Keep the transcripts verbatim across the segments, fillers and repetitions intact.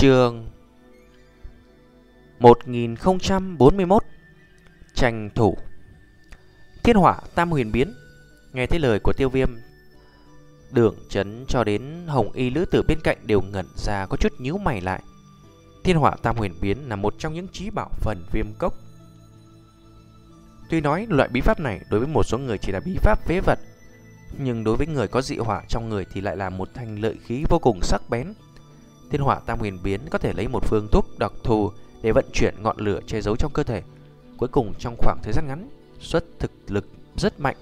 Chương một nghìn không trăm bốn mươi mốt. Tranh thủ. Thiên hỏa tam huyền biến. Nghe thấy lời của Tiêu Viêm, Đường Chấn cho đến Hồng Y lữ tử bên cạnh đều ngẩn ra, có chút nhíu mày lại. Thiên hỏa tam huyền biến là một trong những chí bảo phần Viêm Cốc. Tuy nói loại bí pháp này đối với một số người chỉ là bí pháp phế vật, nhưng đối với người có dị hỏa trong người thì lại là một thanh lợi khí vô cùng sắc bén. Thiên hỏa tam huyền biến có thể lấy một phương thuốc đặc thù để vận chuyển ngọn lửa che giấu trong cơ thể, cuối cùng trong khoảng thời gian ngắn xuất thực lực rất mạnh.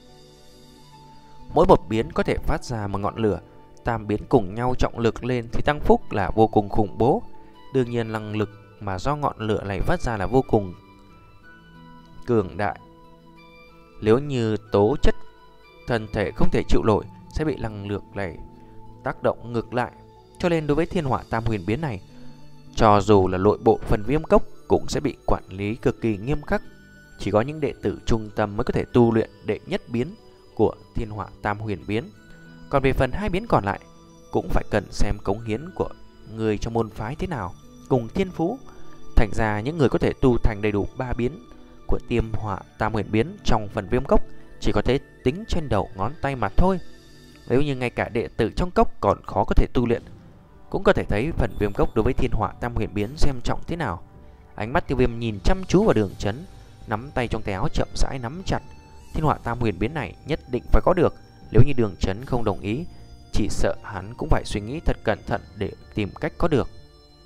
Mỗi một biến có thể phát ra một ngọn lửa, tam biến cùng nhau trọng lực lên thì tăng phúc là vô cùng khủng bố. Đương nhiên năng lực mà do ngọn lửa này phát ra là vô cùng cường đại. Nếu như tố chất thân thể không thể chịu nổi sẽ bị năng lượng này tác động ngược lại. Cho nên đối với thiên hỏa tam huyền biến này, cho dù là nội bộ phần Viêm Cốc cũng sẽ bị quản lý cực kỳ nghiêm khắc. Chỉ có những đệ tử trung tâm mới có thể tu luyện đệ nhất biến của thiên hỏa tam huyền biến. Còn về phần hai biến còn lại cũng phải cần xem cống hiến của người trong môn phái thế nào cùng thiên phú. Thành ra những người có thể tu thành đầy đủ ba biến của tiêm hỏa tam huyền biến trong phần Viêm Cốc chỉ có thể tính trên đầu ngón tay mà thôi. Nếu như ngay cả đệ tử trong cốc còn khó có thể tu luyện, cũng có thể thấy phần Viêm Cốc đối với thiên hỏa tam huyền biến xem trọng thế nào. Ánh mắt Tiêu Viêm nhìn chăm chú vào Đường Chấn, nắm tay trong tay áo chậm rãi nắm chặt. Thiên hỏa tam huyền biến này nhất định phải có được. Nếu như Đường Chấn không đồng ý, chỉ sợ hắn cũng phải suy nghĩ thật cẩn thận để tìm cách có được.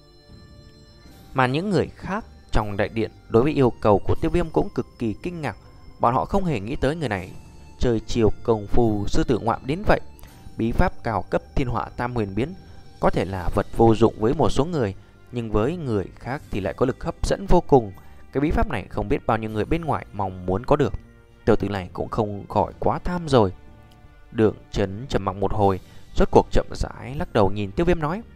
Mà những người khác trong đại điện đối với yêu cầu của Tiêu Viêm cũng cực kỳ kinh ngạc. Bọn họ không hề nghĩ tới người này chơi chiều công phu sư tử ngoạm đến vậy. Bí pháp cao cấp thiên hỏa tam huyền biến có thể là vật vô dụng với một số người, nhưng với người khác thì lại có lực hấp dẫn vô cùng. Cái bí pháp này không biết bao nhiêu người bên ngoài mong muốn có được. Tiểu tử này cũng không khỏi quá tham rồi. Đường Chấn trầm mặc một hồi, rốt cuộc chậm rãi lắc đầu nhìn Tiêu Viêm nói: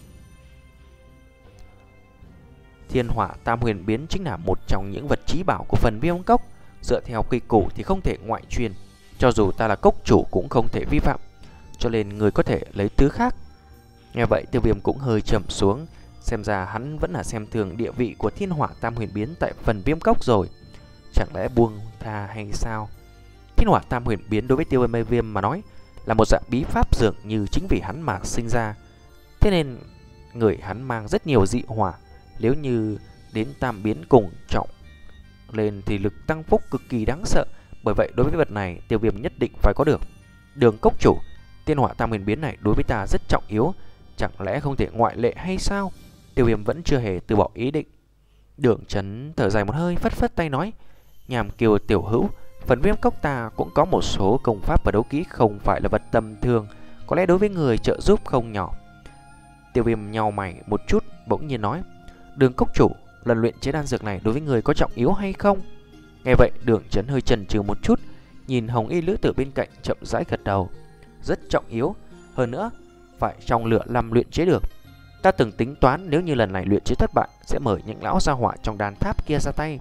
Thiên hỏa tam huyền biến chính là một trong những vật chí bảo của phần Viêm Cốc. Dựa theo quy củ thì không thể ngoại truyền, cho dù ta là cốc chủ cũng không thể vi phạm, cho nên người có thể lấy thứ khác. Nghe vậy Tiêu Viêm cũng hơi trầm xuống. Xem ra hắn vẫn là xem thường địa vị của thiên hỏa tam huyền biến tại phần Viêm Cốc rồi. Chẳng lẽ buông tha hay sao? Thiên hỏa tam huyền biến đối với Tiêu Viêm mà nói là một dạng bí pháp dường như chính vì hắn mà sinh ra. Thế nên người hắn mang rất nhiều dị hỏa. Nếu như đến tam biến cùng trọng lên thì lực tăng phúc cực kỳ đáng sợ. Bởi vậy đối với vật này Tiêu Viêm nhất định phải có được. Đường cốc chủ, thiên hỏa tam huyền biến này đối với ta rất trọng yếu, chẳng lẽ không thể ngoại lệ hay sao? Tiêu Viêm vẫn chưa hề từ bỏ ý định. Đường Chấn thở dài một hơi, phất phất tay nói: Nhàm Kiều tiểu hữu, phần Viêm Cốc ta cũng có một số công pháp và đấu kỹ không phải là vật tầm thường, có lẽ đối với người trợ giúp không nhỏ. Tiêu Viêm nhau mày một chút, bỗng nhiên nói: Đường cốc chủ, lần luyện chế đan dược này đối với người có trọng yếu hay không? Nghe vậy Đường Chấn hơi chần chừ một chút, nhìn Hồng Y lữ tử bên cạnh chậm rãi gật đầu: Rất trọng yếu, hơn nữa phải trong lửa năm luyện chế được. Ta từng tính toán nếu như lần này luyện chế thất bại sẽ mời những lão gia hỏa trong đàn tháp kia ra tay.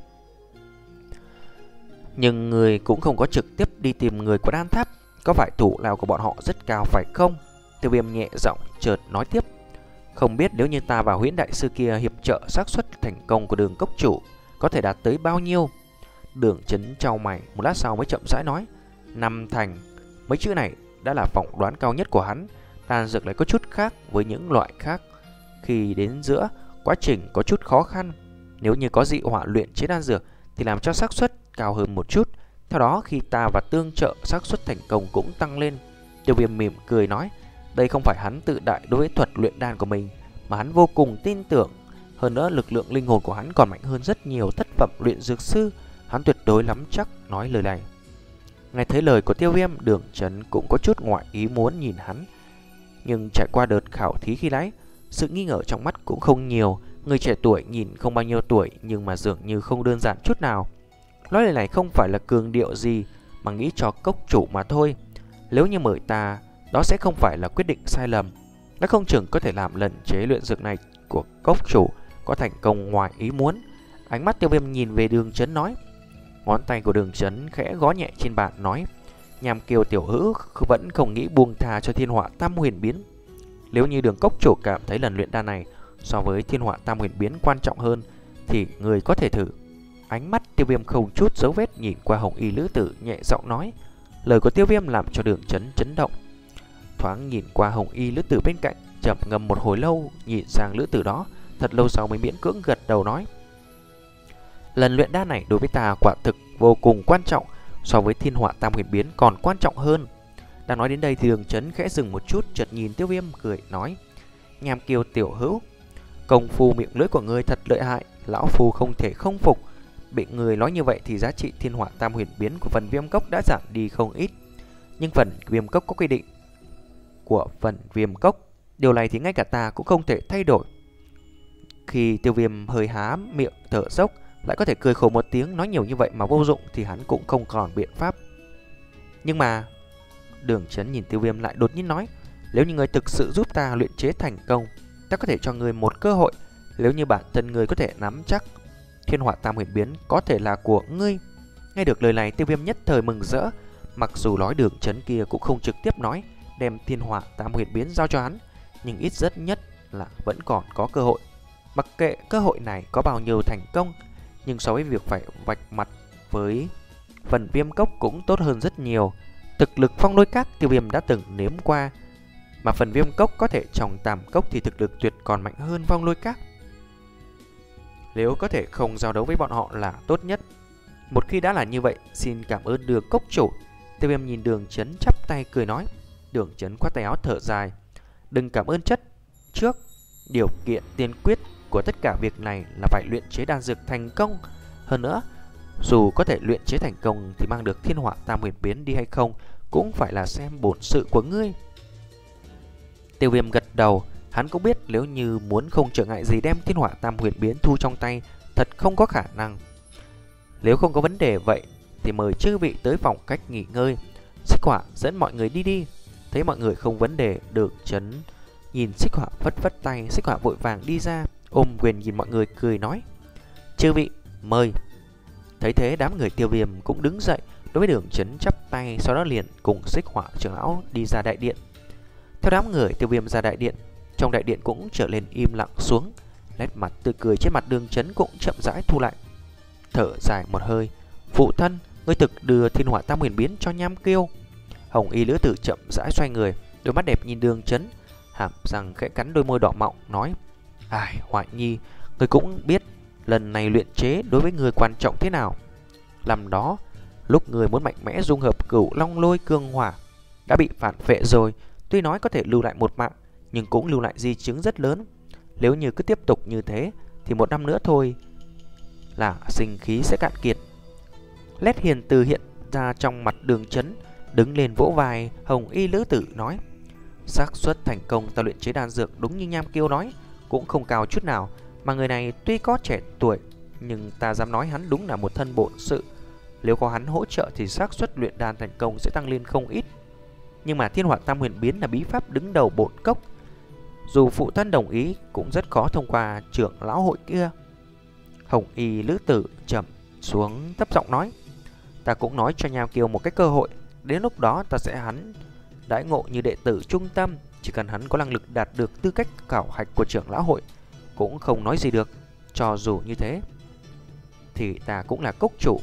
Nhưng người cũng không có trực tiếp đi tìm người của đan tháp, có phải thủ lao của bọn họ rất cao phải không? Tiêu Viêm nhẹ giọng chợt nói tiếp: Không biết nếu như ta và Huyễn đại sư kia hiệp trợ, xác suất thành công của Đường cốc chủ có thể đạt tới bao nhiêu? Đường Chấn chau mày một lát sau mới chậm rãi nói: Năm thành. Mấy chữ này đã là phỏng đoán cao nhất của hắn. Đan dược lại có chút khác với những loại khác. Khi đến giữa quá trình có chút khó khăn, nếu như có dị hỏa luyện chế đan dược thì làm cho xác suất cao hơn một chút. Theo đó khi ta và tương trợ, xác suất thành công cũng tăng lên. Tiêu Viêm mỉm cười nói: Đây không phải hắn tự đại đối với thuật luyện đan của mình, mà hắn vô cùng tin tưởng. Hơn nữa lực lượng linh hồn của hắn còn mạnh hơn rất nhiều thất phẩm luyện dược sư. Hắn tuyệt đối nắm chắc nói lời này. Nghe thấy lời của Tiêu Viêm, Đường Chấn cũng có chút ngoại ý muốn nhìn hắn. Nhưng trải qua đợt khảo thí khi nãy, sự nghi ngờ trong mắt cũng không nhiều. Người trẻ tuổi nhìn không bao nhiêu tuổi, nhưng mà dường như không đơn giản chút nào. Nói lời này không phải là cường điệu gì, mà nghĩ cho cốc chủ mà thôi. Nếu như mời ta, đó sẽ không phải là quyết định sai lầm. Nó không chừng có thể làm lần chế luyện dược này của cốc chủ có thành công ngoài ý muốn. Ánh mắt Tiêu Viêm nhìn về Đường Chấn nói. Ngón tay của Đường Chấn khẽ gõ nhẹ trên bàn nói: Nhàm Kiều tiểu hữu vẫn không nghĩ buông tha cho thiên hỏa tam huyền biến. Nếu như Đường cốc chủ cảm thấy lần luyện đan này so với thiên họa tam huyền biến quan trọng hơn thì người có thể thử. Ánh mắt Tiêu Viêm không chút dấu vết nhìn qua hồng y lữ tử, nhẹ giọng nói. Lời của Tiêu Viêm làm cho Đường Chấn chấn động. Thoáng nhìn qua hồng y lữ tử bên cạnh, trầm ngâm một hồi lâu, nhìn sang lữ tử đó, thật lâu sau mới miễn cưỡng gật đầu nói. Lần luyện đan này đối với ta quả thực vô cùng quan trọng, so với thiên họa tam huyền biến còn quan trọng hơn. Đang nói đến đây thì Đường Chấn khẽ dừng một chút, chợt nhìn Tiêu Viêm cười nói. Nham Kiêu tiểu hữu, công phu miệng lưỡi của ngươi thật lợi hại, lão phu không thể không phục. Bị người nói như vậy thì giá trị thiên họa tam huyền biến của phần viêm cốc đã giảm đi không ít. Nhưng phần viêm cốc có quy định của phần viêm cốc, điều này thì ngay cả ta cũng không thể thay đổi. Khi Tiêu Viêm hơi há miệng thở dốc, lại có thể cười khổ một tiếng, nói nhiều như vậy mà vô dụng thì hắn cũng không còn biện pháp. Nhưng mà Đường Chấn nhìn Tiêu Viêm lại đột nhiên nói. Nếu như ngươi thực sự giúp ta luyện chế thành công, ta có thể cho ngươi một cơ hội. Nếu như bản thân ngươi có thể nắm chắc, thiên họa tam huyền biến có thể là của ngươi. Nghe được lời này, Tiêu Viêm nhất thời mừng rỡ. Mặc dù nói Đường Chấn kia cũng không trực tiếp nói đem thiên họa tam huyền biến giao cho hắn, nhưng ít rất nhất là vẫn còn có cơ hội. Mặc kệ cơ hội này có bao nhiêu thành công, nhưng so với việc phải vạch mặt với phần viêm cốc cũng tốt hơn rất nhiều. Thực lực phong lôi các Tiêu Viêm đã từng nếm qua, mà phần viêm cốc có thể trồng tam cốc thì thực lực tuyệt còn mạnh hơn phong lôi các. Nếu có thể không giao đấu với bọn họ là tốt nhất. Một khi đã là như vậy, xin cảm ơn Đường cốc chủ. Tiêu Viêm nhìn Đường Chấn chắp tay cười nói. Đường Chấn khoát tay áo thở dài. Đừng cảm ơn chất trước, điều kiện tiên quyết của tất cả việc này là phải luyện chế đan dược thành công. Hơn nữa, dù có thể luyện chế thành công thì mang được thiên họa tam huyền biến đi hay không cũng phải là xem bổn sự của ngươi. Tiêu Viêm gật đầu. Hắn cũng biết nếu như muốn không trở ngại gì đem thiên họa tam huyền biến thu trong tay, thật không có khả năng. Nếu không có vấn đề vậy thì mời chư vị tới phòng khách nghỉ ngơi. Xích Hỏa dẫn mọi người đi đi. Thấy mọi người không vấn đề, Đường Chấn nhìn Xích Hỏa vất vất tay. Xích Hỏa vội vàng đi ra, ôm quyền nhìn mọi người cười nói. Chư vị, mời. Thấy thế đám người Tiêu Viêm cũng đứng dậy, đối với Đường Chấn chắp tay, sau đó liền cùng Xích Hỏa trưởng lão đi ra đại điện. Theo đám người Tiêu Viêm ra đại điện, trong đại điện cũng trở lên im lặng xuống. Nét mặt tươi cười trên mặt Đường Chấn cũng chậm rãi thu lại. Thở dài một hơi. Phụ thân, ngươi thực đưa thiên họa tam huyền biến cho Nham Kiêu. Hồng y lữ tử chậm rãi xoay người, đôi mắt đẹp nhìn Đường Chấn, hàm răng khẽ cắn đôi môi đỏ mọng nói. Ai, Hoại Nhi, ngươi cũng biết lần này luyện chế đối với người quan trọng thế nào. Năm đó, lúc người muốn mạnh mẽ dung hợp cửu long lôi cương hỏa, đã bị phản phệ rồi. Tuy nói có thể lưu lại một mạng, nhưng cũng lưu lại di chứng rất lớn. Nếu như cứ tiếp tục như thế thì một năm nữa thôi là sinh khí sẽ cạn kiệt. Nét hiền từ hiện ra trong mặt Đường Chấn, đứng lên vỗ vai hồng y lữ tử nói. Xác suất thành công ta luyện chế đan dược đúng như Nham Kiêu nói cũng không cao chút nào. Mà người này tuy có trẻ tuổi, nhưng ta dám nói hắn đúng là một thân bổn sự. Nếu có hắn hỗ trợ thì xác suất luyện đan thành công sẽ tăng lên không ít. Nhưng mà thiên họa tam huyền biến là bí pháp đứng đầu bổn cốc, dù phụ thân đồng ý cũng rất khó thông qua trưởng lão hội kia. Hồng y lữ tử trầm xuống thấp giọng nói. Ta cũng nói cho Nham Kiêu một cái cơ hội, đến lúc đó ta sẽ hắn đãi ngộ như đệ tử trung tâm. Chỉ cần hắn có năng lực đạt được tư cách khảo hạch của trưởng lão hội cũng không nói gì được. Cho dù như thế thì ta cũng là cốc chủ.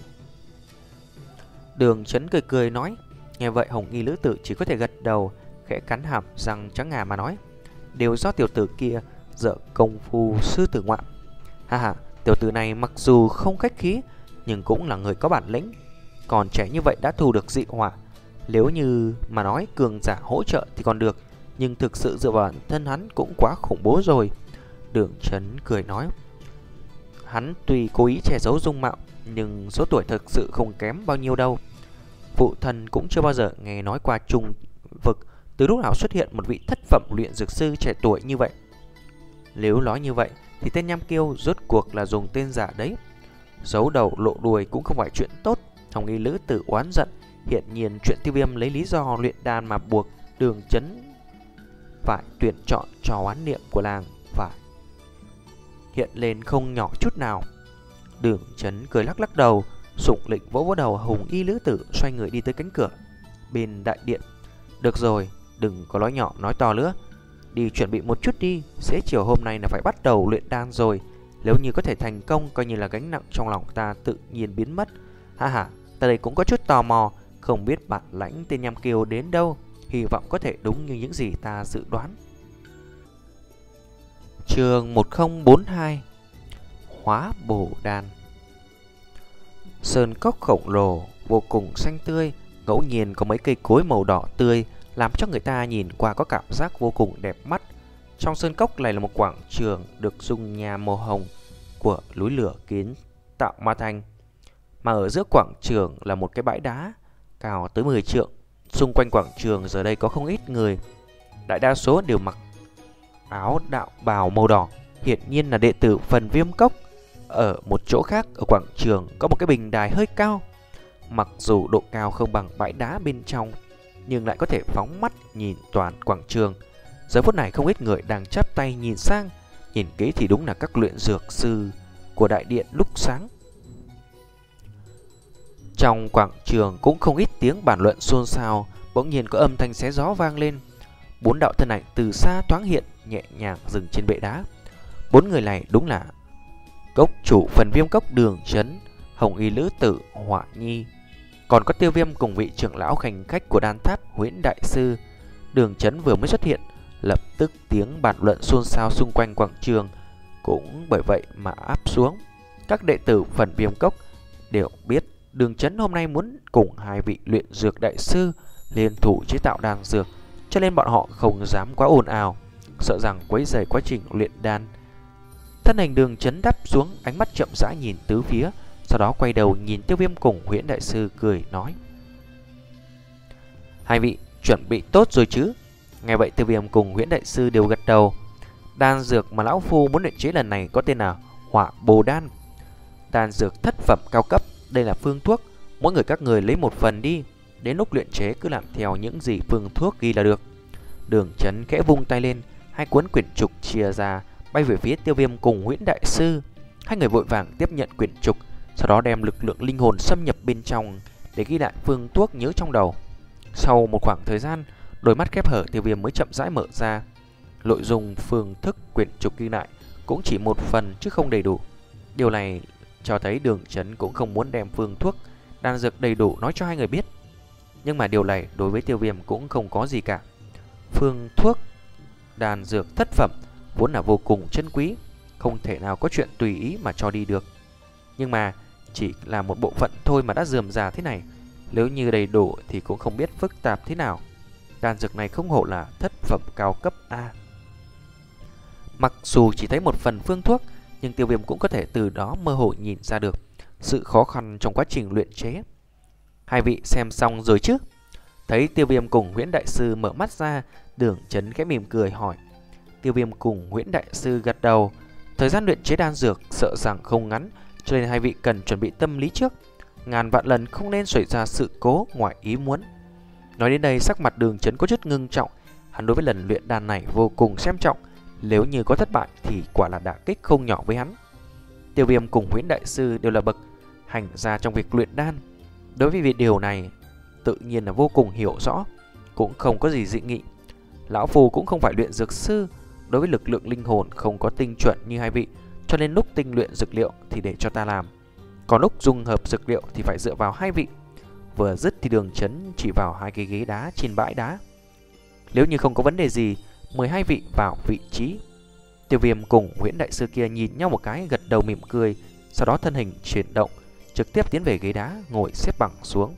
Đường Chấn cười cười nói. Nghe vậy hồng y lữ tử chỉ có thể gật đầu, khẽ cắn hàm răng trắng ngà mà nói. Đều do tiểu tử kia dở công phu sư tử ngoạm. Ha ha, tiểu tử này mặc dù không khách khí nhưng cũng là người có bản lĩnh. Còn trẻ như vậy đã thu được dị hỏa. Nếu như mà nói cường giả hỗ trợ thì còn được, nhưng thực sự dựa vào bản thân hắn cũng quá khủng bố rồi. Đường Chấn cười nói. Hắn tuy cố ý che giấu dung mạo, nhưng số tuổi thực sự không kém bao nhiêu đâu. Phụ thân cũng chưa bao giờ nghe nói qua trung vực từ lúc nào xuất hiện một vị thất phẩm luyện dược sư trẻ tuổi như vậy. Nếu nói như vậy thì tên Nham Kiêu rốt cuộc là dùng tên giả đấy. Giấu đầu lộ đuôi cũng không phải chuyện tốt. Hồng y lữ tử oán giận. Hiện nhiên chuyện Tiêu Viêm lấy lý do luyện đan mà buộc Đường Chấn phải tuyển chọn cho oán niệm của làng phải hiện lên không nhỏ chút nào. Đường Chấn cười lắc lắc đầu, sủng lịnh vỗ vỗ đầu Hồng y lữ tử, xoay người đi tới cánh cửa bên đại điện. Được rồi, đừng có nói nhỏ nói to nữa. đi chuẩn bị một chút đi, xế chiều hôm nay là phải bắt đầu luyện đan rồi. Nếu như có thể thành công, coi như là gánh nặng trong lòng ta tự nhiên biến mất. Ha ha, ta đây cũng có chút tò mò, không biết bản lãnh tên Nham Kiều đến đâu, hy vọng có thể đúng như những gì ta dự đoán. Chương một không bốn hai Hóa bổ đan. Sơn cốc khổng lồ vô cùng xanh tươi, ngẫu nhiên có mấy cây cối màu đỏ tươi làm cho người ta nhìn qua có cảm giác vô cùng đẹp mắt. Trong sơn cốc này là một quảng trường được dung nham màu hồng của núi lửa kiến tạo ma thành. Mà ở giữa quảng trường là một cái bãi đá cao tới mười trượng. Xung quanh quảng trường giờ đây có không ít người, đại đa số đều mặc áo đạo bào màu đỏ, hiển nhiên là đệ tử Phần Viêm Cốc. Ở một chỗ khác ở quảng trường có một cái bình đài hơi cao, mặc dù độ cao không bằng bãi đá bên trong, nhưng lại có thể phóng mắt nhìn toàn quảng trường. Giờ phút này không ít người đang chắp tay nhìn sang, nhìn kỹ thì đúng là các luyện dược sư của đại điện lúc sáng. Trong quảng trường cũng không ít tiếng bàn luận xôn xao, bỗng nhiên có âm thanh xé gió vang lên. Bốn đạo thân ảnh từ xa thoáng hiện, nhẹ nhàng dừng trên bệ đá. Bốn người này đúng là cốc chủ Phần Viêm Cốc Đường Chấn, Hồng Y Lữ Tử Hỏa Nhi, còn có Tiêu Viêm cùng vị trưởng lão khanh khách của đan tháp Huyễn Đại Sư. Đường Chấn vừa mới xuất hiện, lập tức tiếng bàn luận xôn xao xung quanh quảng trường cũng bởi vậy mà áp xuống. Các đệ tử Phần Viêm Cốc đều biết Đường Chấn hôm nay muốn cùng hai vị luyện dược đại sư liên thủ chế tạo đan dược, cho nên bọn họ không dám quá ồn ào, sợ rằng quấy rầy quá trình luyện đan. Thân hình Đường Chấn đáp xuống, ánh mắt chậm rãi nhìn tứ phía, sau đó quay đầu nhìn Tiêu Viêm cùng Huyễn Đại Sư cười nói: hai vị chuẩn bị tốt rồi chứ? Nghe vậy Tiêu Viêm cùng Huyễn Đại Sư đều gật đầu. Đan dược mà lão phu muốn luyện chế lần này có tên là Hỏa Bồ Đan. Đan dược thất phẩm cao cấp, đây là phương thuốc, mỗi người các người lấy một phần đi, đến lúc luyện chế cứ làm theo những gì phương thuốc ghi là được. Đường Chấn khẽ vung tay lên, hai cuốn quyển trục chia ra bay về phía Tiêu Viêm cùng Huyễn Đại Sư. Hai người vội vàng tiếp nhận quyển trục, sau đó đem lực lượng linh hồn xâm nhập bên trong để ghi lại phương thuốc nhớ trong đầu. Sau một khoảng thời gian, đôi mắt khép hở Tiêu Viêm mới chậm rãi mở ra. Nội dung phương thức quyển trục ghi lại cũng chỉ một phần chứ không đầy đủ. Điều này cho thấy Đường Chấn cũng không muốn đem phương thuốc đan dược đầy đủ nói cho hai người biết. Nhưng mà điều này đối với Tiêu Viêm cũng không có gì cả. Phương thuốc đan dược thất phẩm vốn là vô cùng chân quý, không thể nào có chuyện tùy ý mà cho đi được. Nhưng mà chỉ là một bộ phận thôi mà đã rườm rà thế này, nếu như đầy đủ thì cũng không biết phức tạp thế nào. Đan dược này không hổ là thất phẩm cao cấp A. Mặc dù chỉ thấy một phần phương thuốc, nhưng Tiêu Viêm cũng có thể từ đó mơ hồ nhìn ra được sự khó khăn trong quá trình luyện chế. Hai vị xem xong rồi chứ? Thấy Tiêu Viêm cùng Huyễn Đại Sư mở mắt ra, Đường Chấn khẽ mỉm cười hỏi. Tiêu Viêm cùng Huyễn Đại Sư gật đầu. Thời gian luyện chế đan dược sợ rằng không ngắn, cho nên hai vị cần chuẩn bị tâm lý trước, ngàn vạn lần không nên xảy ra sự cố ngoài ý muốn. Nói đến đây, sắc mặt Đường Chấn có chút ngưng trọng. Hắn đối với lần luyện đan này vô cùng xem trọng, nếu như có thất bại thì quả là đả kích không nhỏ với hắn. Tiêu Viêm cùng Huyễn Đại Sư đều là bậc hành gia trong việc luyện đan, đối với việc điều này tự nhiên là vô cùng hiểu rõ, cũng không có gì dị nghị. Lão Phu cũng không phải luyện dược sư, đối với lực lượng linh hồn không có tinh chuẩn như hai vị, cho nên lúc tinh luyện dược liệu thì để cho ta làm, còn lúc dung hợp dược liệu thì phải dựa vào hai vị. Vừa dứt thì Đường Chấn chỉ vào hai cái ghế đá trên bãi đá. Nếu như không có vấn đề gì, mời hai vị vào vị trí. Tiêu Viêm cùng Huyễn Đại Sư kia nhìn nhau một cái, gật đầu mỉm cười, sau đó thân hình chuyển động, trực tiếp tiến về ghế đá, ngồi xếp bằng xuống.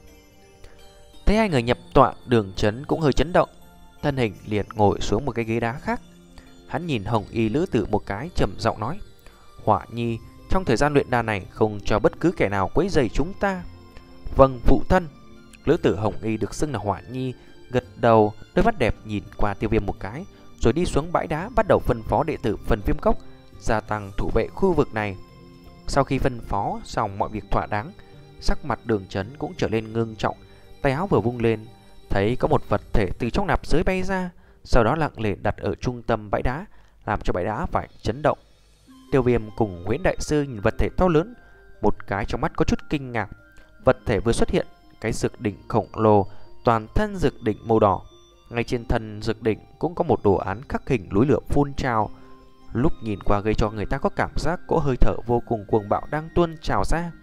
Thấy hai người nhập tọa, Đường Chấn cũng hơi chấn động, thân hình liền ngồi xuống một cái ghế đá khác. Hắn nhìn Hồng Y Lữ Tử một cái, trầm giọng nói: Hỏa Nhi, trong thời gian luyện đan này không cho bất cứ kẻ nào quấy rầy chúng ta. Vâng, phụ thân. Lữ Tử Hồng Y được xưng là Hỏa Nhi gật đầu, đôi mắt đẹp nhìn qua Tiêu Viêm một cái, rồi đi xuống bãi đá bắt đầu phân phó đệ tử Phần Viêm Cốc gia tăng thủ vệ khu vực này. Sau khi phân phó xong mọi việc thỏa đáng, sắc mặt Đường Chấn cũng trở nên ngưng trọng. Tay áo vừa vung lên, thấy có một vật thể từ trong nạp giới bay ra, sau đó lặng lẽ đặt ở trung tâm bãi đá, làm cho bãi đá phải chấn động. Tiêu Viêm cùng Huyễn Đại Sư nhìn vật thể to lớn, một cái trong mắt có chút kinh ngạc. Vật thể vừa xuất hiện, cái dược đỉnh khổng lồ, toàn thân dược đỉnh màu đỏ, Ngay trên thân dược đỉnh cũng có một đồ án khắc hình núi lửa phun trào, lúc nhìn qua gây cho người ta có cảm giác cỗ hơi thở vô cùng cuồng bạo đang tuôn trào ra.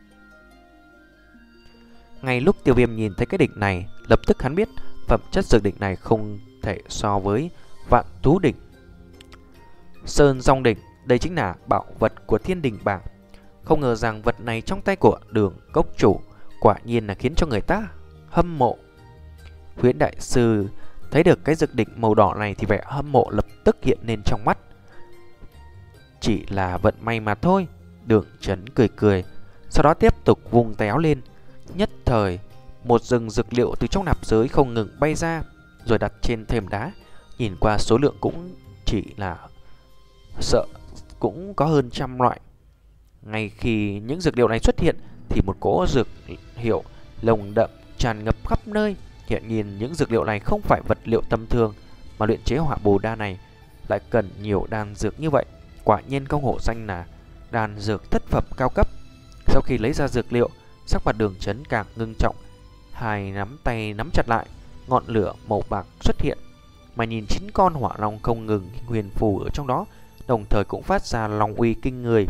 Ngay lúc Tiêu Viêm nhìn thấy cái đỉnh này, lập tức hắn biết phẩm chất dược đỉnh này không thể so với Vạn Thú đỉnh, Sơn Dòng đỉnh. Đây chính là bảo vật của Thiên Đình bảng. Không ngờ rằng vật này trong tay của Đường cốc chủ quả nhiên là khiến cho người ta hâm mộ. Huyễn đại sư thấy được cái dược đỉnh màu đỏ này thì vẻ hâm mộ lập tức hiện lên trong mắt. Chỉ là vận may mà thôi, Đường Chấn cười cười, sau đó tiếp tục vung tay áo lên. Nhất thời, một rừng dược liệu từ trong nạp giới không ngừng bay ra, rồi đặt trên thềm đá. Nhìn qua số lượng cũng chỉ là sợ cũng có hơn trăm loại. Ngay khi những dược liệu này xuất hiện thì một cỗ dược hiệu nồng đậm tràn ngập khắp nơi. Hiện nhiên những dược liệu này không phải vật liệu tầm thường, mà luyện chế hỏa bồ đa này lại cần nhiều đan dược như vậy. Quả nhiên công hổ danh là đan dược thất phẩm cao cấp. Sau khi lấy ra dược liệu, sắc mặt Đường Chấn càng ngưng trọng, hai nắm tay nắm chặt lại, ngọn lửa màu bạc xuất hiện, mà nhìn chín con hỏa long không ngừng huyền phù ở trong đó, đồng thời cũng phát ra long uy kinh người.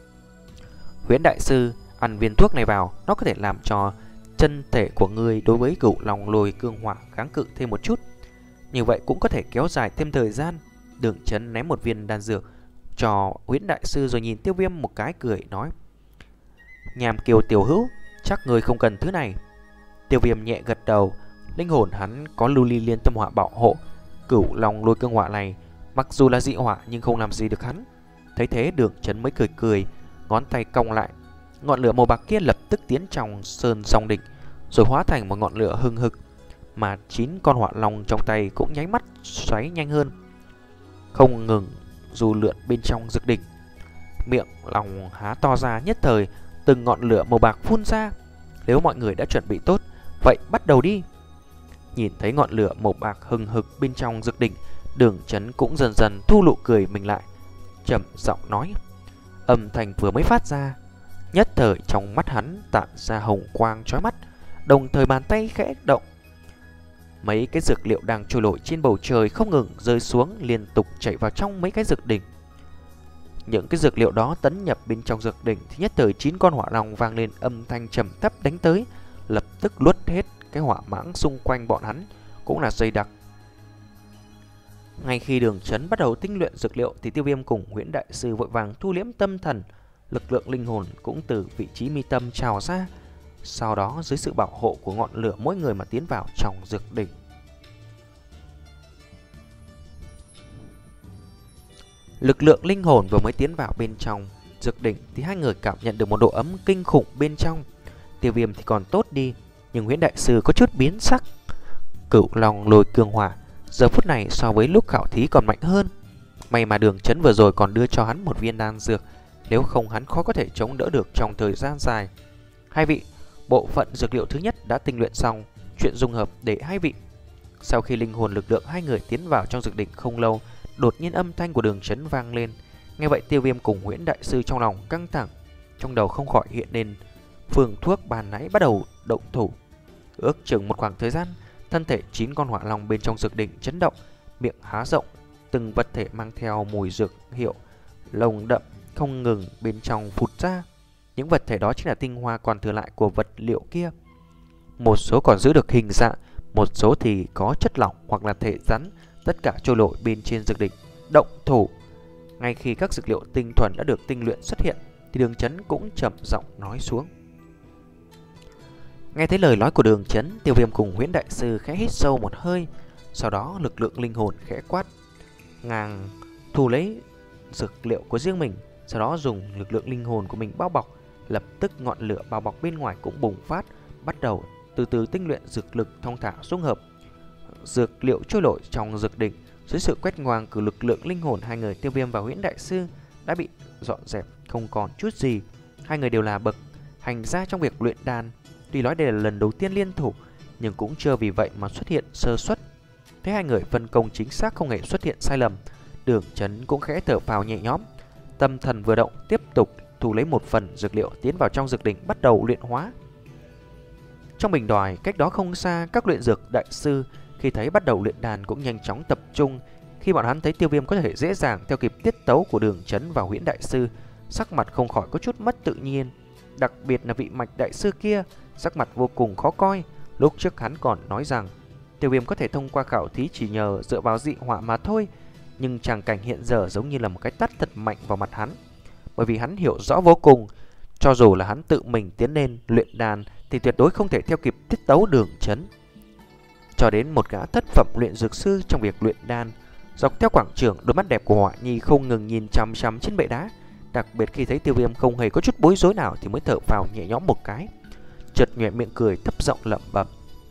Huyễn đại sư, ăn viên thuốc này vào, nó có thể làm cho chân thể của người đối với cửu long lôi cương hỏa kháng cự thêm một chút, như vậy cũng có thể kéo dài thêm thời gian. Đường Chấn ném một viên đan dược cho Huyễn đại sư rồi nhìn Tiêu Viêm một cái cười nói: Nhàm Kiều tiểu hữu, chắc người không cần thứ này. Tiêu Viêm nhẹ gật đầu, linh hồn hắn có lưu ly liên tâm hỏa bảo hộ. Cửu long lôi cương hỏa này mặc dù là dị hỏa nhưng không làm gì được hắn. Thấy thế Đường Chấn mới cười cười, ngón tay cong lại, ngọn lửa màu bạc kia lập tức tiến trong sơn dòng đỉnh, rồi hóa thành một ngọn lửa hừng hực, mà chín con hỏa long trong tay cũng nháy mắt xoáy nhanh hơn, không ngừng dù lượn bên trong dược đỉnh. Miệng lòng há to ra, nhất thời từng ngọn lửa màu bạc phun ra. Nếu mọi người đã chuẩn bị tốt, vậy bắt đầu đi. Nhìn thấy ngọn lửa màu bạc hừng hực bên trong dược đỉnh, Đường Chấn cũng dần dần thu nụ cười mình lại, trầm giọng nói. Âm thanh vừa mới phát ra, nhất thời trong mắt hắn tản ra hồng quang chói mắt, đồng thời bàn tay khẽ động. Mấy cái dược liệu đang trôi nổi trên bầu trời không ngừng rơi xuống, liên tục chảy vào trong mấy cái dược đỉnh. Những cái dược liệu đó tấn nhập bên trong dược đỉnh thì nhất thời chín con hỏa long vang lên âm thanh trầm thấp đánh tới, lập tức luốt hết cái hỏa mãng xung quanh bọn hắn, cũng là dày đặc. Ngay khi Đường Chấn bắt đầu tinh luyện dược liệu thì Tiêu Viêm cùng Huyễn đại sư vội vàng thu liễm tâm thần, lực lượng linh hồn cũng từ vị trí mi tâm trào ra, sau đó dưới sự bảo hộ của ngọn lửa mỗi người mà tiến vào trong dược đỉnh. Lực lượng linh hồn vừa mới tiến vào bên trong dược đỉnh thì hai người cảm nhận được một độ ấm kinh khủng bên trong. Tiêu Viêm thì còn tốt đi, nhưng Huyễn đại sư có chút biến sắc. Cửu long lôi cương hỏa giờ phút này so với lúc khảo thí còn mạnh hơn. May mà Đường Chấn vừa rồi còn đưa cho hắn một viên đan dược, nếu không hắn khó có thể chống đỡ được trong thời gian dài. Hai vị, bộ phận dược liệu thứ nhất đã tinh luyện xong, chuyện dung hợp để hai vị. Sau khi linh hồn lực lượng hai người tiến vào trong dược đỉnh không lâu, đột nhiên âm thanh của Đường Chấn vang lên. Nghe vậy Tiêu Viêm cùng Huyễn đại sư trong lòng căng thẳng, trong đầu không khỏi hiện lên phương thuốc bàn nãy, bắt đầu động thủ. Ước chừng một khoảng thời gian, thân thể chín con hỏa long bên trong dược đỉnh chấn động, miệng há rộng, từng vật thể mang theo mùi dược hiệu nồng đậm không ngừng bên trong phụt ra. Những vật thể đó chính là tinh hoa còn thừa lại của vật liệu kia. Một số còn giữ được hình dạng, một số thì có chất lỏng hoặc là thể rắn, tất cả trôi nổi bên trên dược đỉnh động thủ. Ngay khi các dược liệu tinh thuần đã được tinh luyện xuất hiện thì Đường Chấn cũng trầm giọng nói xuống. Nghe thấy lời nói của Đường Chấn, Tiêu Viêm cùng Huyễn đại sư khẽ hít sâu một hơi, sau đó lực lượng linh hồn khẽ quát ngang thu lấy dược liệu của riêng mình, sau đó dùng lực lượng linh hồn của mình bao bọc. Lập tức ngọn lửa bao bọc bên ngoài cũng bùng phát, bắt đầu từ từ tinh luyện dược lực thong thả dung hợp. Dược liệu trôi nổi trong dược đỉnh dưới sự quét ngang của lực lượng linh hồn, hai người Tiêu Viêm và Huyễn đại sư đã bị dọn dẹp không còn chút gì. Hai người đều là bậc hành gia trong việc luyện đan, tuy nói đây là lần đầu tiên liên thủ nhưng cũng chưa vì vậy mà xuất hiện sơ suất. Thấy hai người phân công chính xác, không hề xuất hiện sai lầm, Đường Chấn cũng khẽ thở phào nhẹ nhõm. Tâm thần vừa động, tiếp tục thu lấy một phần dược liệu tiến vào trong dược đỉnh, bắt đầu luyện hóa. Trong bình đòi cách đó không xa, các luyện dược đại sư khi thấy bắt đầu luyện đàn cũng nhanh chóng tập trung. Khi bọn hắn thấy Tiêu Viêm có thể dễ dàng theo kịp tiết tấu của Đường Chấn và Huyễn Đại Sư, sắc mặt không khỏi có chút mất tự nhiên. Đặc biệt là vị Mạch Đại Sư kia, sắc mặt vô cùng khó coi. Lúc trước hắn còn nói rằng Tiêu Viêm có thể thông qua khảo thí chỉ nhờ dựa vào dị hỏa mà thôi, nhưng tràng cảnh hiện giờ giống như là một cái tát thật mạnh vào mặt hắn. Bởi vì hắn hiểu rõ vô cùng, cho dù là hắn tự mình tiến lên luyện đàn thì tuyệt đối không thể theo kịp tiết tấu Đường Chấn. Cho đến một gã thất phẩm luyện dược sư trong việc luyện đan, dọc theo quảng trường, đôi mắt đẹp của Họa Nhi không ngừng nhìn chăm chăm trên bệ đá. Đặc biệt khi thấy Tiêu Viêm không hề có chút bối rối nào thì mới thở phào nhẹ nhõm một cái, chợt nhoẻn miệng cười thấp giọng lẩm bẩm.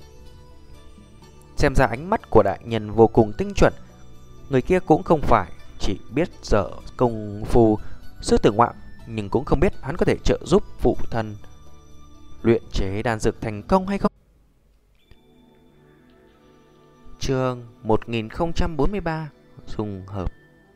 Xem ra ánh mắt của đại nhân vô cùng tinh chuẩn. Người kia cũng không phải chỉ biết dở công phu sư tử ngoạm, nhưng cũng không biết hắn có thể trợ giúp phụ thân luyện chế đan dược thành công hay không. Chương một nghìn không trăm bốn mươi ba Dung hợp.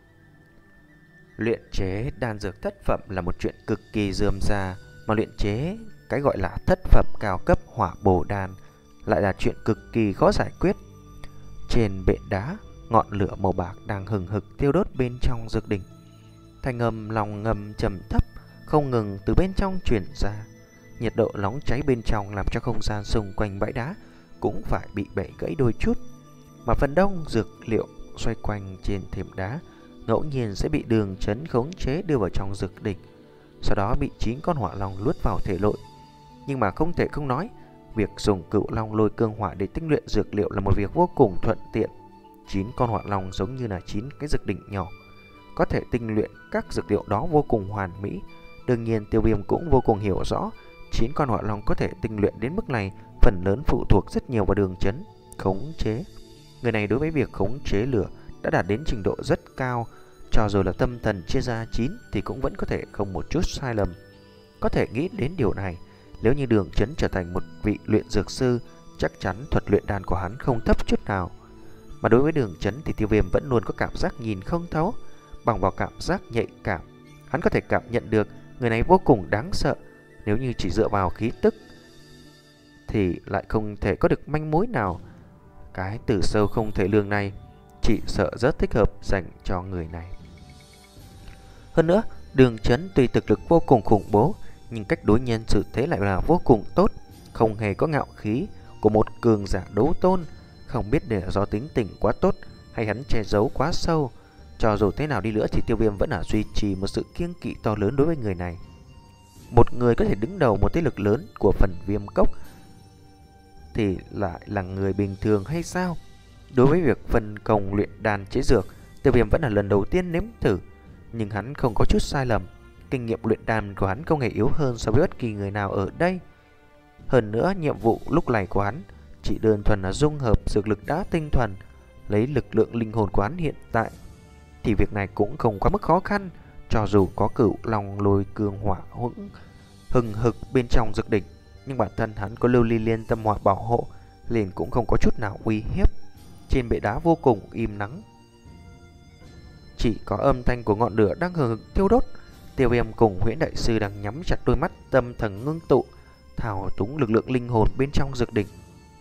Luyện chế đan dược thất phẩm là một chuyện cực kỳ rườm rà, mà luyện chế cái gọi là thất phẩm cao cấp hỏa bổ đan lại là chuyện cực kỳ khó giải quyết. Trên bệ đá, ngọn lửa màu bạc đang hừng hực thiêu đốt bên trong dược đỉnh. Thanh âm lòng ngầm trầm thấp không ngừng từ bên trong truyền ra. Nhiệt độ nóng cháy bên trong làm cho không gian xung quanh bãi đá cũng phải bị bẻ gãy đôi chút. Mà phần đông dược liệu xoay quanh trên thềm đá ngẫu nhiên sẽ bị Đường Chấn khống chế đưa vào trong dược đỉnh, sau đó bị chín con hỏa long luốt vào thể nội. Nhưng mà không thể không nói, việc dùng Cựu Long Lôi Cương Hỏa để tinh luyện dược liệu là một việc vô cùng thuận tiện. Chín con hỏa long giống như là chín cái dược đỉnh nhỏ, có thể tinh luyện các dược liệu đó vô cùng hoàn mỹ. Đương nhiên Tiêu Viêm cũng vô cùng hiểu rõ, chín con hỏa long có thể tinh luyện đến mức này phần lớn phụ thuộc rất nhiều vào Đường Chấn khống chế. Người này đối với việc khống chế lửa đã đạt đến trình độ rất cao, cho dù là tâm thần chia ra chín thì cũng vẫn có thể không một chút sai lầm. Có thể nghĩ đến điều này, nếu như Đường Chấn trở thành một vị luyện dược sư, chắc chắn thuật luyện đan của hắn không thấp chút nào. Mà đối với Đường Chấn thì Tiêu Viêm vẫn luôn có cảm giác nhìn không thấu. Bằng vào cảm giác nhạy cảm, hắn có thể cảm nhận được người này vô cùng đáng sợ. Nếu như chỉ dựa vào khí tức thì lại không thể có được manh mối nào. Cái từ sâu không thể lường này chỉ sợ rất thích hợp dành cho người này. Hơn nữa, Đường Chấn tuy thực lực vô cùng khủng bố, nhưng cách đối nhân xử thế lại là vô cùng tốt, không hề có ngạo khí của một cường giả đấu tôn. Không biết để do tính tình quá tốt hay hắn che giấu quá sâu, cho dù thế nào đi nữa thì Tiêu Viêm vẫn là duy trì một sự kiêng kỵ to lớn đối với người này. Một người có thể đứng đầu một thế lực lớn của phần Viêm Cốc thì lại là người bình thường hay sao? Đối với việc phân công luyện đan chế dược, Tiêu Viêm vẫn là lần đầu tiên nếm thử, nhưng hắn không có chút sai lầm. Kinh nghiệm luyện đan của hắn không hề yếu hơn so với bất kỳ người nào ở đây. Hơn nữa, nhiệm vụ lúc này của hắn chỉ đơn thuần là dung hợp dược lực đã tinh thuần, lấy lực lượng linh hồn của hắn hiện tại thì việc này cũng không quá mức khó khăn. Cho dù có Cựu Long Lôi Cương Hỏa hững hừng hực bên trong dược đỉnh, nhưng bản thân hắn có Lưu Ly Liên Tâm Hỏa bảo hộ, liền cũng không có chút nào uy hiếp. Trên bệ đá vô cùng im nắng, chỉ có âm thanh của ngọn lửa đang hừng hực thiêu đốt. Tiêu Viêm cùng Huyễn Đại Sư đang nhắm chặt đôi mắt, tâm thần ngưng tụ, thao túng lực lượng linh hồn bên trong dược đỉnh.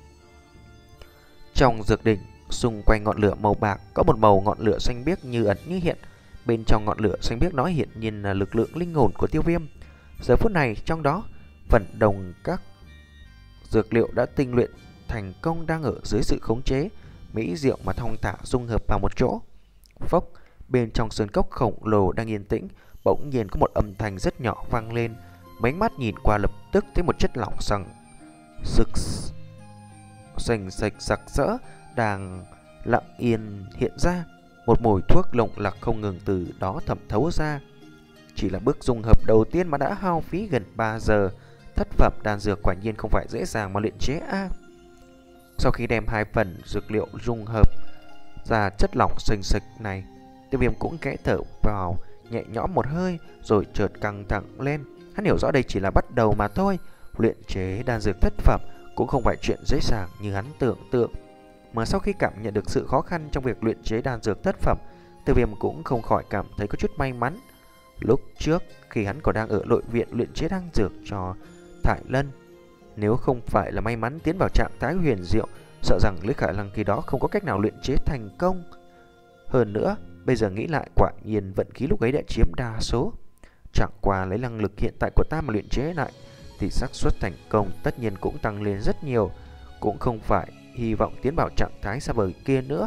Trong dược đỉnh, xung quanh ngọn lửa màu bạc có một màu ngọn lửa xanh biếc như ẩn như hiện. Bên trong ngọn lửa xanh biếc đó hiện nhiên là lực lượng linh hồn của Tiêu Viêm. Giờ phút này trong đó, vận động các dược liệu đã tinh luyện thành công đang ở dưới sự khống chế mỹ diệu mà thong thả dung hợp vào một chỗ. Phốc, bên trong sơn cốc khổng lồ đang yên tĩnh, bỗng nhiên có một âm thanh rất nhỏ vang lên. Mấy mắt nhìn qua lập tức thấy một chất lỏng sằng sực sành sạch sặc sỡ đang lặng yên hiện ra. Một mùi thuốc lộng lặc không ngừng từ đó thẩm thấu ra. Chỉ là bước dung hợp đầu tiên mà đã hao phí gần ba giờ. Thất phẩm đan dược quả nhiên không phải dễ dàng mà luyện chế a. À, sau khi đem hai phần dược liệu dung hợp ra chất lỏng sành sạch này, Tiêu Viêm cũng khẽ thở vào nhẹ nhõm một hơi, rồi chợt căng thẳng lên. Hắn hiểu rõ đây chỉ là bắt đầu mà thôi. Luyện chế đan dược thất phẩm cũng không phải chuyện dễ dàng như hắn tưởng tượng. Mà sau khi cảm nhận được sự khó khăn trong việc luyện chế đan dược thất phẩm, Tiêu Viêm cũng không khỏi cảm thấy có chút may mắn. Lúc trước khi hắn còn đang ở nội viện luyện chế đan dược cho Thải Lân, nếu không phải là may mắn tiến vào trạng thái huyền diệu sợ rằng Lý Khải Lăng khi đó không có cách nào luyện chế thành công. Hơn nữa, bây giờ nghĩ lại quả nhiên vận khí lúc ấy đã chiếm đa số. Chẳng qua lấy năng lực hiện tại của ta mà luyện chế lại thì xác suất thành công tất nhiên cũng tăng lên rất nhiều, cũng không phải hy vọng tiến vào trạng thái xa vời kia nữa.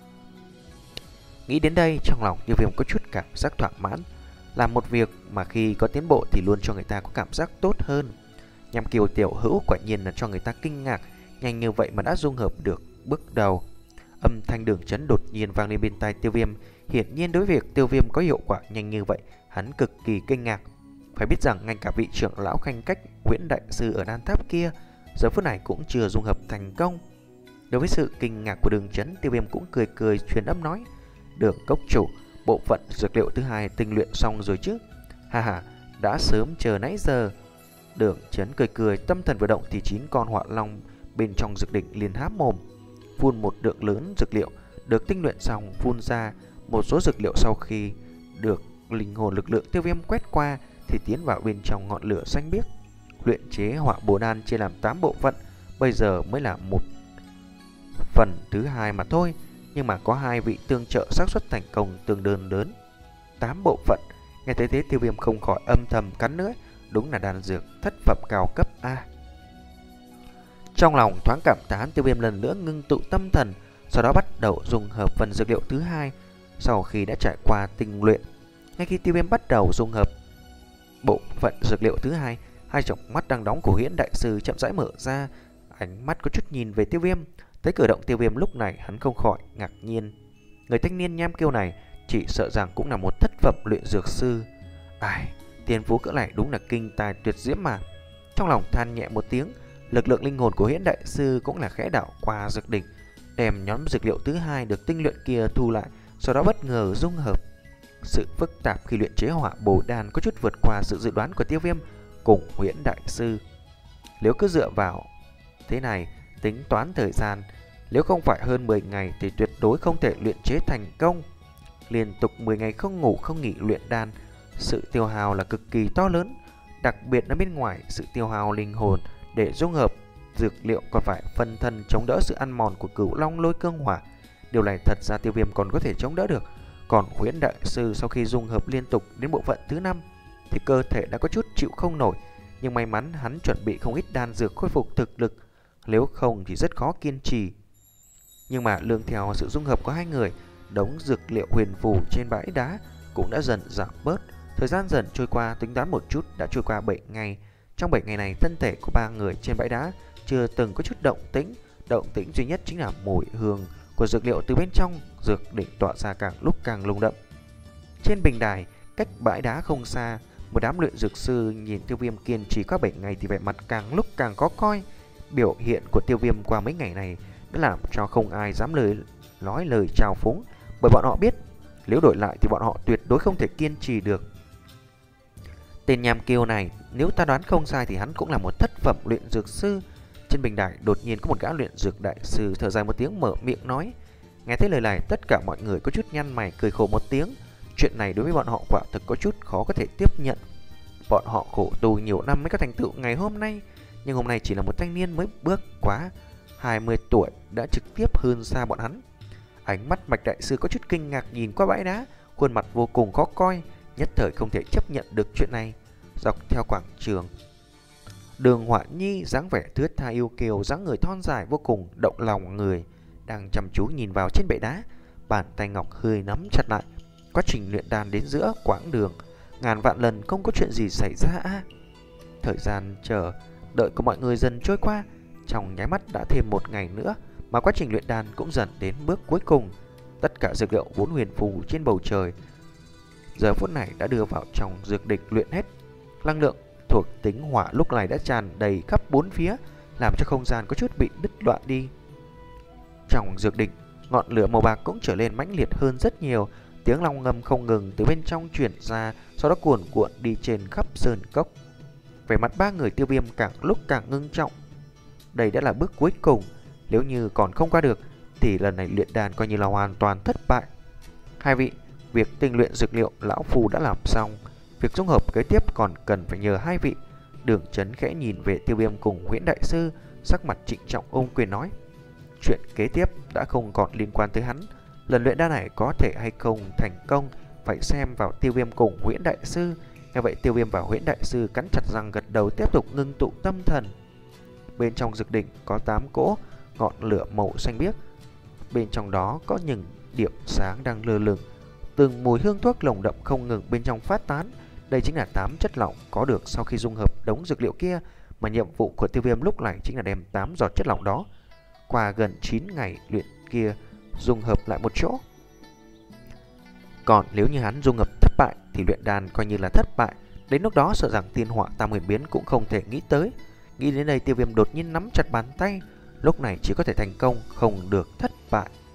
Nghĩ đến đây, trong lòng Tiêu Viêm có chút cảm giác thỏa mãn. Làm một việc mà khi có tiến bộ thì luôn cho người ta có cảm giác tốt hơn. Nhằm Kiều tiểu hữu quả nhiên là cho người ta kinh ngạc, nhanh như vậy mà đã dung hợp được bước đầu. Âm thanh Đường Chấn đột nhiên vang lên bên tai Tiêu Viêm. Hiển nhiên đối với việc Tiêu Viêm có hiệu quả nhanh như vậy, hắn cực kỳ kinh ngạc. Phải biết rằng ngay cả vị trưởng lão khanh cách Huyễn Đại Sư ở đan tháp kia giờ phút này cũng chưa dung hợp thành công. Đối với sự kinh ngạc của Đường Chấn, Tiêu Viêm cũng cười cười truyền âm nói: Đường cốc chủ, bộ phận dược liệu thứ hai tinh luyện xong rồi chứ? Ha ha, đã sớm chờ nãy giờ. Đường Chấn cười cười, tâm thần vừa động thì chín con họa long bên trong dược đỉnh liền há mồm, phun một lượng lớn dược liệu được tinh luyện xong phun ra. Một số dược liệu sau khi được linh hồn lực lượng Tiêu Viêm quét qua thì tiến vào bên trong ngọn lửa xanh biếc. Luyện chế họa bồ đan chia làm tám bộ phận, bây giờ mới là một phần thứ hai mà thôi, nhưng mà có hai vị tương trợ xác suất thành công tương đương lớn. Tám bộ phận, nghe thấy thế Tiêu Viêm không khỏi âm thầm cắn lưỡi, đúng là đan dược thất phẩm cao cấp a. Trong lòng thoáng cảm thán, Tiêu Viêm lần nữa ngưng tụ tâm thần, sau đó bắt đầu dùng hợp phần dược liệu thứ hai. Sau khi đã trải qua tinh luyện, ngay khi Tiêu Viêm bắt đầu dung hợp bộ phận dược liệu thứ hai, hai tròng mắt đang đóng của Huyễn Đại Sư chậm rãi mở ra, ánh mắt có chút nhìn về Tiêu Viêm. Thấy cử động Tiêu Viêm lúc này, hắn không khỏi ngạc nhiên. Người thanh niên nham kiêu này chỉ sợ rằng cũng là một thất phẩm luyện dược sư. Ai, tiền phú cỡ này đúng là kinh tài tuyệt diễm mà. Trong lòng than nhẹ một tiếng, lực lượng linh hồn của Huyễn Đại Sư cũng là khẽ đảo qua dược đỉnh, đem nhóm dược liệu thứ hai được tinh luyện kia thu lại, sau đó bất ngờ dung hợp. Sự phức tạp khi luyện chế hỏa bồ đan có chút vượt qua sự dự đoán của Tiêu Viêm cùng Huyễn Đại Sư. Nếu cứ dựa vào thế này tính toán thời gian, nếu không phải hơn mười ngày thì tuyệt đối không thể luyện chế thành công. Liên tục mười ngày không ngủ không nghỉ luyện đan, sự tiêu hao là cực kỳ to lớn. Đặc biệt là bên ngoài sự tiêu hao linh hồn để dung hợp dược liệu còn phải phân thân chống đỡ sự ăn mòn của Cửu Long Lôi Cương Hỏa. Điều này thật ra Tiêu Viêm còn có thể chống đỡ được. Còn Huyễn Đại Sư sau khi dung hợp liên tục đến bộ phận thứ năm thì cơ thể đã có chút chịu không nổi. Nhưng may mắn hắn chuẩn bị không ít đan dược khôi phục thực lực, nếu không thì rất khó kiên trì. Nhưng mà lương theo sự dung hợp của hai người, đống dược liệu huyền phù trên bãi đá cũng đã dần giảm bớt. Thời gian dần trôi qua, tính toán một chút đã trôi qua bảy ngày. Trong bảy ngày này, thân thể của ba người trên bãi đá chưa từng có chút động tĩnh. Động tĩnh duy nhất chính là mùi hương của dược liệu từ bên trong dược đỉnh tỏa ra càng lúc càng lung đậm. Trên bình đài, cách bãi đá không xa, một đám luyện dược sư nhìn Tiêu Viêm kiên trì qua bảy ngày thì vẻ mặt càng lúc càng khó coi. Biểu hiện của Tiêu Viêm qua mấy ngày này đã làm cho không ai dám lời nói lời chào phúng, bởi bọn họ biết nếu đổi lại thì bọn họ tuyệt đối không thể kiên trì được. Tên nham kiêu này, nếu ta đoán không sai thì hắn cũng là một thất phẩm luyện dược sư. Trên bình đài đột nhiên có một gã luyện dược đại sư thở dài một tiếng mở miệng nói. Nghe thấy lời này, tất cả mọi người có chút nhăn mày cười khổ một tiếng. Chuyện này đối với bọn họ quả thực có chút khó có thể tiếp nhận. Bọn họ khổ tu nhiều năm mới có thành tựu ngày hôm nay, nhưng hôm nay chỉ là một thanh niên mới bước quá hai mươi tuổi đã trực tiếp hơn xa bọn hắn. Ánh mắt Bạch Đại Sư có chút kinh ngạc nhìn qua bãi đá, khuôn mặt vô cùng khó coi, nhất thời không thể chấp nhận được chuyện này. Dọc theo quảng trường, Đường Họa Nhi dáng vẻ thướt tha yêu kiều, dáng người thon dài vô cùng động lòng người, đang chăm chú nhìn vào trên bệ đá, bàn tay ngọc hơi nắm chặt lại. Quá trình luyện đan đến giữa quãng đường, ngàn vạn lần không có chuyện gì xảy ra. Thời gian chờ đợi của mọi người dần trôi qua, trong nháy mắt đã thêm một ngày nữa, mà quá trình luyện đan cũng dần đến bước cuối cùng. Tất cả dược liệu vốn huyền phù trên bầu trời giờ phút này đã đưa vào trong dược đỉnh luyện hết. Năng lượng thuộc tính hỏa lúc này đã tràn đầy khắp bốn phía, làm cho không gian có chút bị đứt đoạn đi. Trong dược đỉnh, ngọn lửa màu bạc cũng trở nên mãnh liệt hơn rất nhiều. Tiếng long ngâm không ngừng từ bên trong truyền ra, sau đó cuồn cuộn đi trên khắp sơn cốc. Vẻ mặt ba người Tiêu Viêm càng lúc càng ngưng trọng. Đây đã là bước cuối cùng, nếu như còn không qua được thì lần này luyện đan coi như là hoàn toàn thất bại. Hai vị, việc tinh luyện dược liệu lão phu đã làm xong, việc dung hợp kế tiếp còn cần phải nhờ hai vị. Đường Chấn khẽ nhìn về Tiêu Viêm cùng Huyễn Đại Sư, sắc mặt trịnh trọng ôm quyền nói. chuyện kế tiếp đã không còn liên quan tới hắn. Lần luyện đan này có thể hay không thành công phải xem vào Tiêu Viêm cùng Huyễn Đại Sư. Nghe vậy Tiêu Viêm và Huyễn Đại Sư cắn chặt răng gật đầu, tiếp tục ngưng tụ tâm thần. Bên trong dược đỉnh có tám cỗ ngọn lửa màu xanh biếc. Bên trong đó có những điểm sáng đang lơ lửng, từng mùi hương thuốc lồng đậm không ngừng bên trong phát tán. Đây chính là tám chất lỏng có được sau khi dung hợp đống dược liệu kia, mà nhiệm vụ của Tiêu Viêm lúc này chính là đem tám giọt chất lỏng đó qua gần chín ngày luyện kia dung hợp lại một chỗ. Còn nếu như hắn dung hợp thất bại thì luyện đan coi như là thất bại. Đến lúc đó sợ rằng tiên họa tam huyền biến cũng không thể nghĩ tới. Nghĩ đến đây Tiêu Viêm đột nhiên nắm chặt bàn tay, lúc này chỉ có thể thành công, không được thất bại.